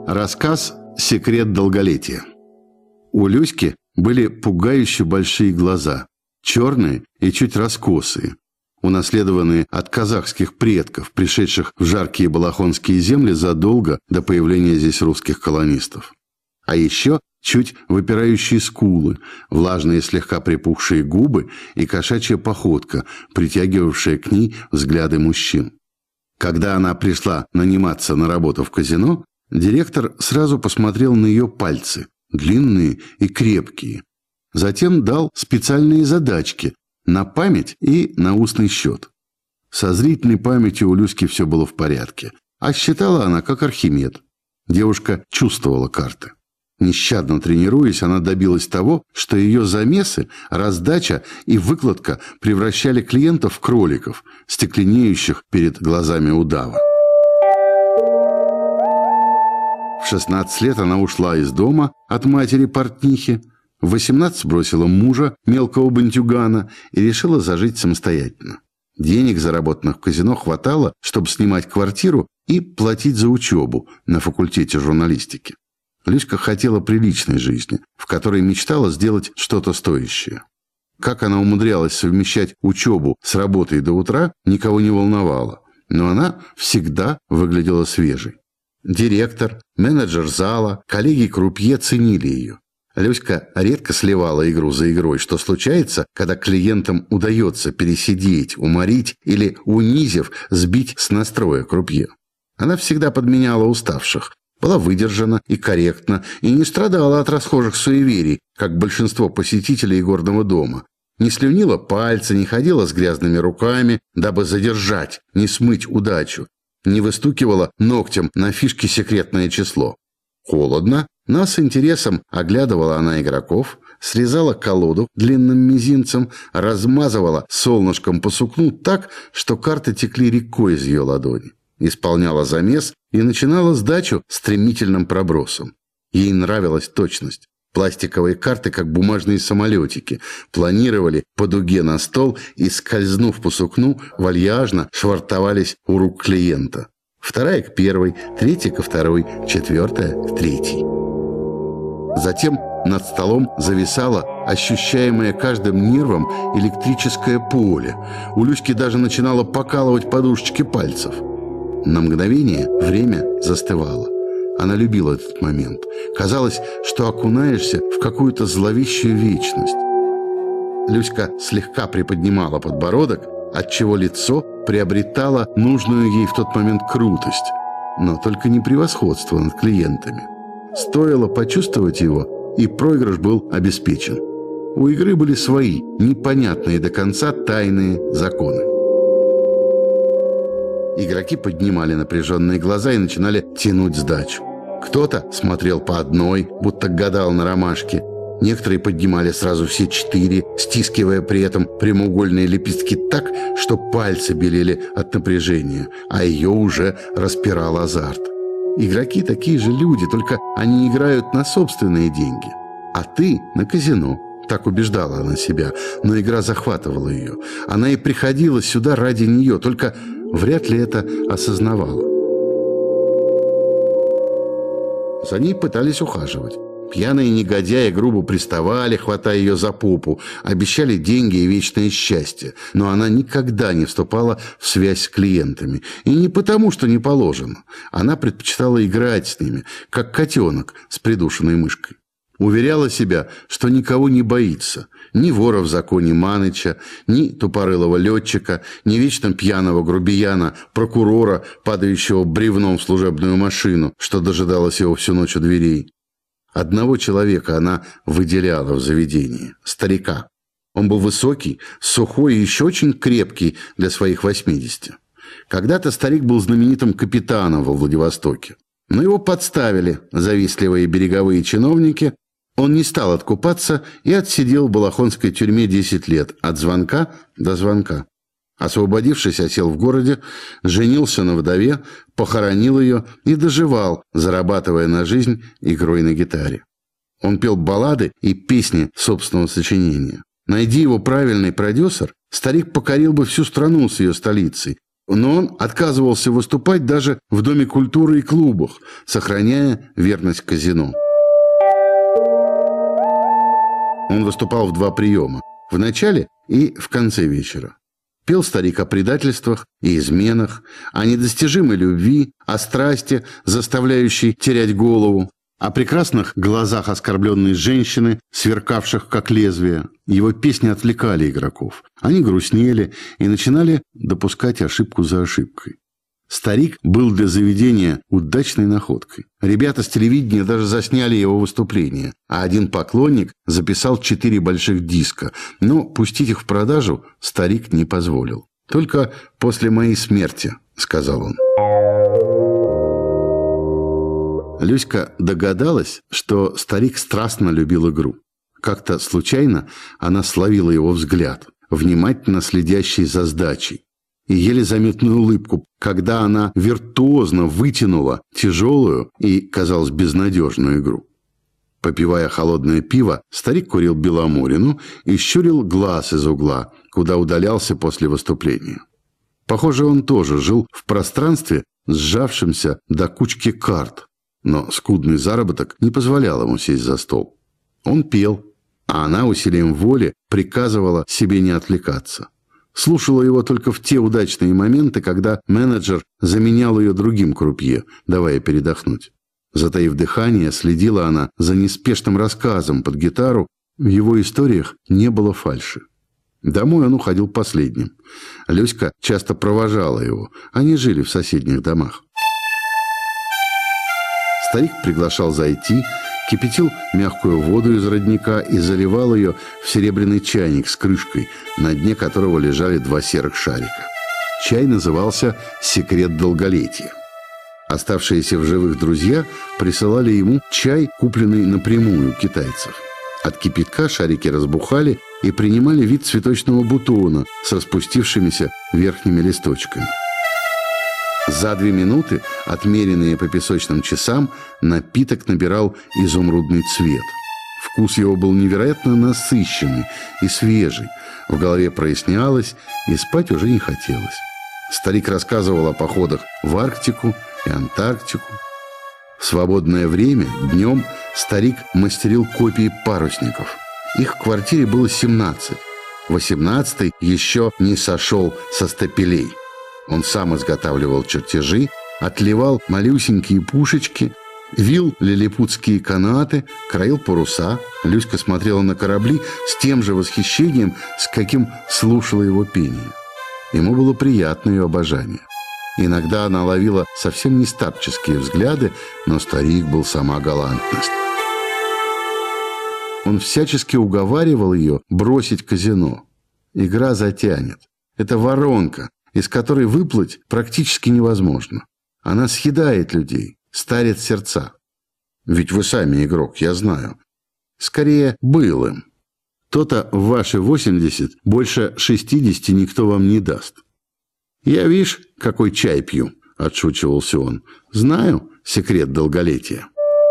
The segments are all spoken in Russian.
Рассказ «Секрет долголетия». У Люськи были пугающе большие глаза, черные и чуть раскосые, унаследованные от казахских предков, пришедших в жаркие балахонские земли задолго до появления здесь русских колонистов. А еще чуть выпирающие скулы, влажные слегка припухшие губы и кошачья походка, притягивавшая к ней взгляды мужчин. Когда она пришла наниматься на работу в казино, директор сразу посмотрел на ее пальцы, длинные и крепкие. Затем дал специальные задачки на память и на устный счет. Со зрительной памятью у Люськи все было в порядке, а считала она как Архимед. Девушка чувствовала карты. Нещадно тренируясь, она добилась того, что ее замесы, раздача и выкладка превращали клиентов в кроликов, стекленеющих перед глазами удава. В 16 лет она ушла из дома от матери-портнихи, в 18 бросила мужа, мелкого бандюгана, и решила зажить самостоятельно. Денег, заработанных в казино, хватало, чтобы снимать квартиру и платить за учебу на факультете журналистики. Люська хотела приличной жизни, в которой мечтала сделать что-то стоящее. Как она умудрялась совмещать учебу с работой до утра, никого не волновало, но она всегда выглядела свежей. Директор, менеджер зала, коллеги-крупье ценили ее. Люська редко сливала игру за игрой, что случается, когда клиентам удается пересидеть, уморить или, унизив, сбить с настроя крупье. Она всегда подменяла уставших, была выдержана и корректна, и не страдала от расхожих суеверий, как большинство посетителей игорного дома. Не слюнила пальцы, не ходила с грязными руками, дабы задержать, не смыть удачу. Не выстукивала ногтем на фишке секретное число. Холодно, но с интересом оглядывала она игроков, срезала колоду длинным мизинцем, размазывала солнышком по сукну так, что карты текли рекой из ее ладони. Исполняла замес и начинала сдачу стремительным пробросом. Ей нравилась точность. Пластиковые карты, как бумажные самолетики, планировали по дуге на стол и, скользнув по сукну, вальяжно швартовались у рук клиента. Вторая к первой, третья ко второй, четвертая к третьей. Затем над столом зависало ощущаемое каждым нервом электрическое поле. У Люськи даже начинало покалывать подушечки пальцев. На мгновение время застывало. Она любила этот момент. Казалось, что окунаешься в какую-то зловещую вечность. Люська слегка приподнимала подбородок, отчего лицо приобретало нужную ей в тот момент крутость, но только не превосходство над клиентами. Стоило почувствовать его, и проигрыш был обеспечен. У игры были свои, непонятные до конца тайные законы. Игроки поднимали напряженные глаза и начинали тянуть сдачу. Кто-то смотрел по одной, будто гадал на ромашке. Некоторые поднимали сразу все 4, стискивая при этом прямоугольные лепестки так, что пальцы белели от напряжения, а ее уже распирал азарт. Игроки такие же люди, только они играют на собственные деньги. А ты на казино. Так убеждала она себя, но игра захватывала ее. Она и приходила сюда ради нее, только вряд ли это осознавала. За ней пытались ухаживать. Пьяные негодяи грубо приставали, хватая ее за попу, обещали деньги и вечное счастье, но она никогда не вступала в связь с клиентами. И не потому, что не положено. Она предпочитала играть с ними, как котенок с придушенной мышкой. Уверяла себя, что никого не боится. Ни вора в законе Маныча, ни тупорылого летчика, ни вечно пьяного грубияна, прокурора, падающего бревном в служебную машину, что дожидалась его всю ночь у дверей. Одного человека она выделяла в заведении – старика. Он был высокий, сухой и еще очень крепкий для своих 80. Когда-то старик был знаменитым капитаном во Владивостоке. Но его подставили завистливые береговые чиновники. Он не стал откупаться и отсидел в балахонской тюрьме 10 лет, от звонка до звонка. Освободившись, осел в городе, женился на вдове, похоронил ее и доживал, зарабатывая на жизнь игрой на гитаре. Он пел баллады и песни собственного сочинения. Найди его правильный продюсер, старик покорил бы всю страну с ее столицей, Но он отказывался выступать даже в Доме культуры и клубах, сохраняя верность казино. Он выступал в 2 приема – в начале и в конце вечера. Пел старик о предательствах и изменах, о недостижимой любви, о страсти, заставляющей терять голову, о прекрасных глазах оскорбленной женщины, сверкавших как лезвие. Его песни отвлекали игроков. Они грустнели и начинали допускать ошибку за ошибкой. Старик был для заведения удачной находкой. Ребята с телевидения даже засняли его выступление, а один поклонник записал 4 больших диска, но пустить их в продажу старик не позволил. «Только после моей смерти», — сказал он. Люська догадалась, что старик страстно любил игру. Как-то случайно она словила его взгляд, внимательно следящий за сдачей, и еле заметную улыбку, когда она виртуозно вытянула тяжелую и, казалось, безнадежную игру. Попивая холодное пиво, старик курил беломорину и щурил глаз из угла, куда удалялся после выступления. Похоже, он тоже жил в пространстве, сжавшемся до кучки карт, но скудный заработок не позволял ему сесть за стол. Он пел, а она усилием воли приказывала себе не отвлекаться. Слушала его только в те удачные моменты, когда менеджер заменял ее другим крупье, давая передохнуть. Затаив дыхание, следила она за неспешным рассказом под гитару. В его историях не было фальши. Домой он уходил последним. Люська часто провожала его. Они жили в соседних домах. Старик приглашал зайти, кипятил мягкую воду из родника и заливал ее в серебряный чайник с крышкой, на дне которого лежали 2 серых шарика. Чай назывался «Секрет долголетия». Оставшиеся в живых друзья присылали ему чай, купленный напрямую у китайцев. От кипятка шарики разбухали и принимали вид цветочного бутона с распустившимися верхними листочками. За 2 минуты, отмеренные по песочным часам, напиток набирал изумрудный цвет. Вкус его был невероятно насыщенный и свежий. В голове прояснялось, и спать уже не хотелось. Старик рассказывал о походах в Арктику и Антарктику. В свободное время днем старик мастерил копии парусников. Их в квартире было 17. 18-й еще не сошел со стапелей. Он сам изготавливал чертежи, отливал малюсенькие пушечки, вил лилипутские канаты, краил паруса. Люська смотрела на корабли с тем же восхищением, с каким слушала его пение. Ему было приятно ее обожание. Иногда она ловила совсем не старческие взгляды, но старик был сама галантность. Он всячески уговаривал ее бросить казино. Игра затянет. Это воронка, из которой выплыть практически невозможно. Она съедает людей, старит сердца. Ведь вы сами игрок, я знаю. Скорее, был им. То-то в ваши 80 больше 60 никто вам не даст. Я, видишь, какой чай пью, отшучивался он. Знаю секрет долголетия.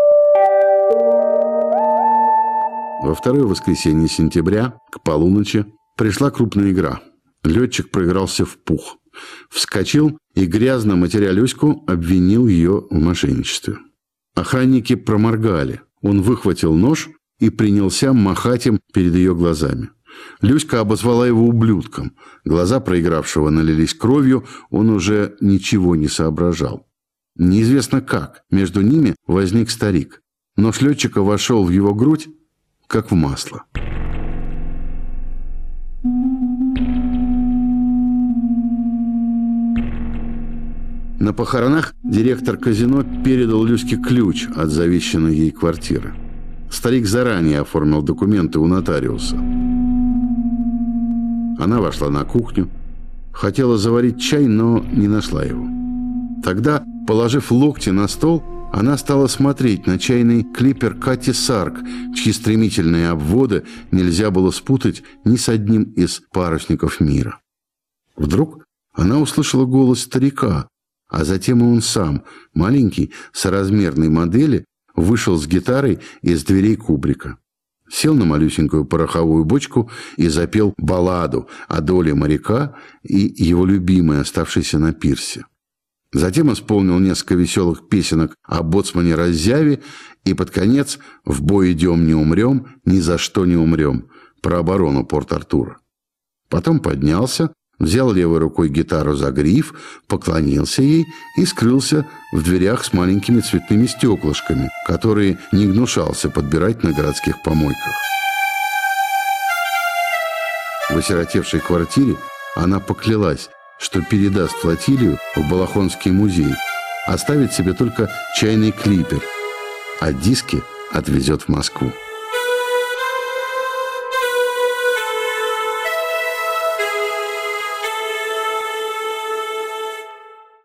Во 2 воскресенье сентября к полуночи пришла крупная игра. Летчик проигрался в пух. Вскочил и, грязно матеря Люську, обвинил ее в мошенничестве. Охранники проморгали. Он выхватил нож и принялся махать им перед ее глазами. Люська обозвала его ублюдком. Глаза проигравшего налились кровью, он уже ничего не соображал. Неизвестно как между ними возник старик. Нож летчика вошел в его грудь, как в масло. На похоронах директор казино передал Люське ключ от завещанной ей квартиры. Старик заранее оформил документы у нотариуса. Она вошла на кухню, хотела заварить чай, но не нашла его. Тогда, положив локти на стол, она стала смотреть на чайный клипер Кати Сарк, чьи стремительные обводы нельзя было спутать ни с одним из парусников мира. Вдруг она услышала голос старика, а затем и он сам, маленький, соразмерной модели, вышел с гитарой из дверей кубрика. сел на малюсенькую пороховую бочку и запел балладу о доле моряка и его любимой, оставшейся на пирсе. Затем исполнил несколько веселых песенок о боцмане Раззяве и под конец «В бой идем, не умрем, ни за что не умрем» про оборону Порт-Артура. Потом поднялся, взял левой рукой гитару за гриф, поклонился ей и скрылся в дверях с маленькими цветными стеклышками, которые не гнушался подбирать на городских помойках. В осиротевшей квартире она поклялась, что передаст флотилию в Балахонский музей, оставит себе только чайный клипер, а диски отвезет в Москву.